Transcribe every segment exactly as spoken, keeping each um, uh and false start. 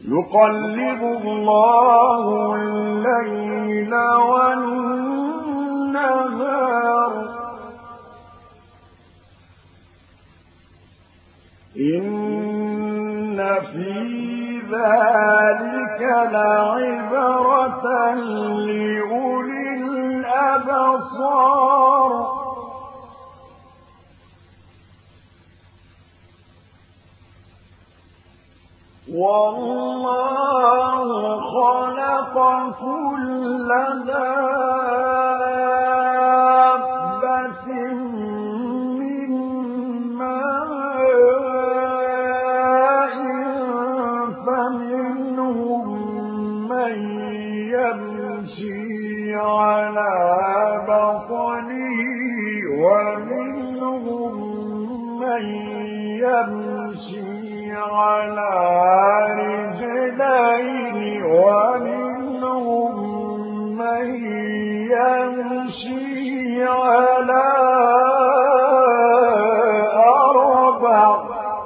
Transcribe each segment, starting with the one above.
يقلب الله الليل والنهار إن في ذلك لعبرة لأولي الأبصار والله خلق كل دابة من ماء فمنهم من يمشي على بطنه ومنهم من يمشي على رجلين ومنهم من يمشي على أربع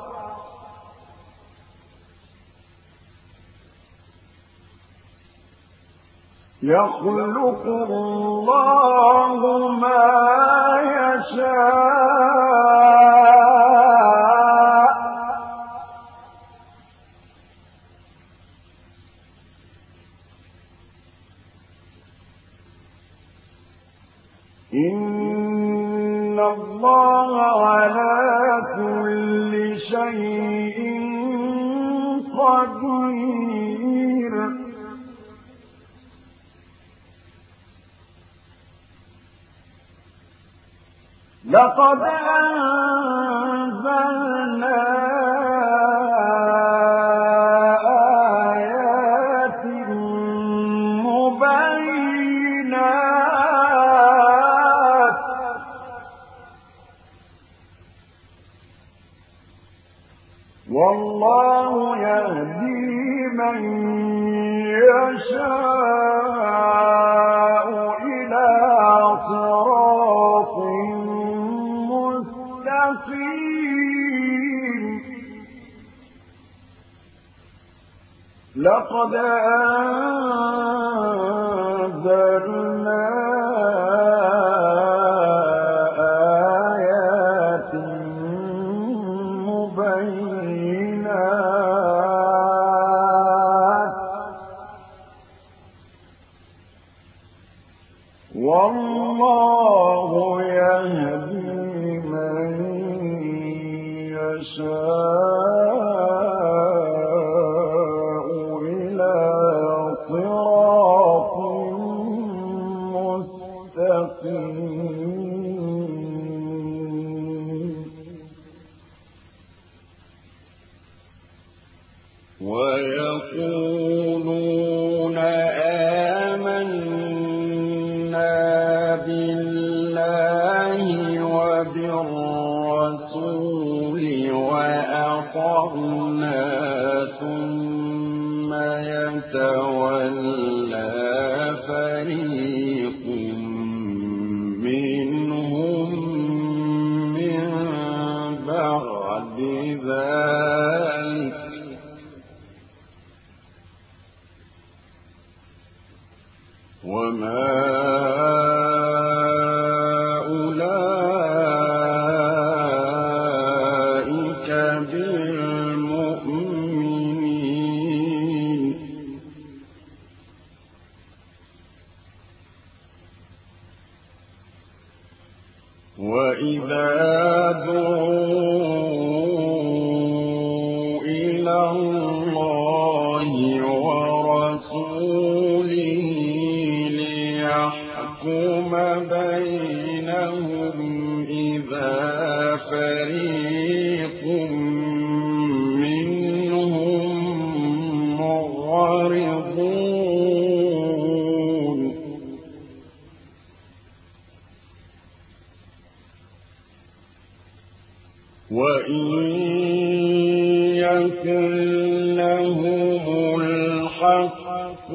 يخلق الله ما يشاء إن الله على كل شيء قدير لقد أنزلنا آيات مبينات والله يهدي من يشاء إلى صراط مستقيم لقد أنزلنا آيات مبينات والله يهدي من يشاء إلى صراط مستقيم ويقولون آمنا بالله وبالرسول وأطعنا ثم يتولى فريق منهم من بعد ذلك وما أولئك بالمؤمنين وإذا دعوا إلى الله ورسوله ليحكم بينهم إذا فريق منهم معرضون وإن يكن لهم الحق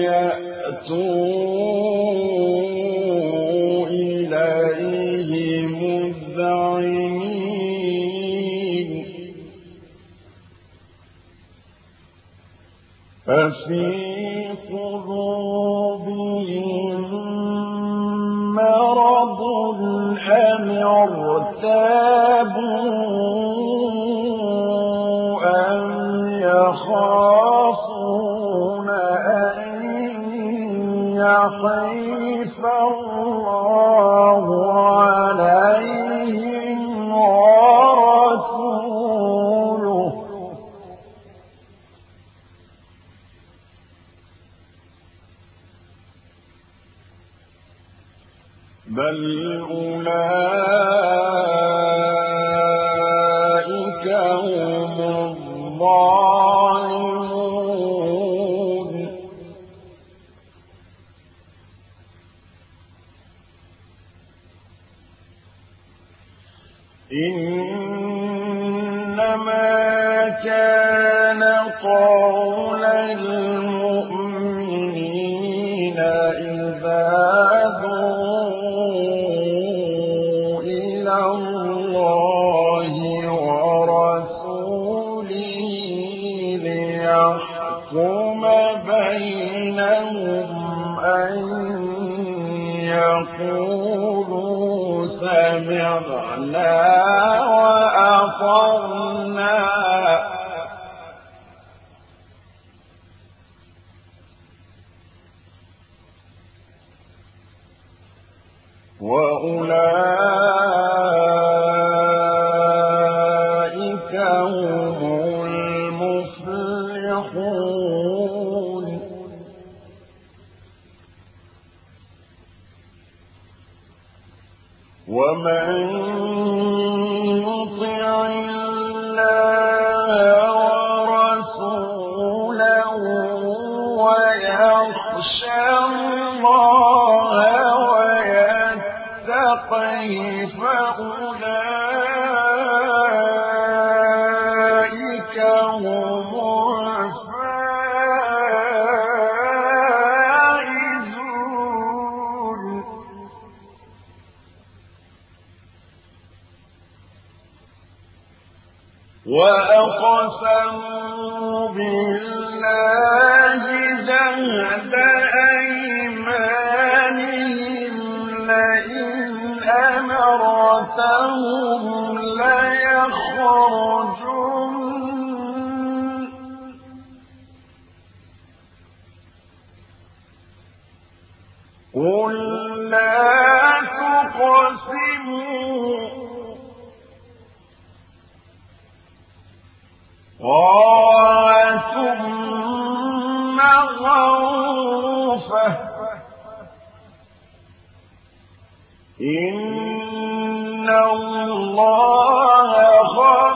يأتوا إليه مذعنين ففي قلوبهم مرض أم ارتابوا أم يخافون أن يحيف الله عليهم ورسوله بل أولئك هم الظالمون إنما كان قول المؤمنين إذا دعوا إلى الله ورسوله ليحكم بينهم أن يقولوا سمعنا وأطعنا وأولئك هم المفلحون ومن يطع الله ورسوله ويخشى الله ويتقه فأولئك هم الفائزون وأقسموا بالله جهد أيمانهم لئن أمرتهم ليخرجن قل لا تقسموا طاعة معروفة إن الله خير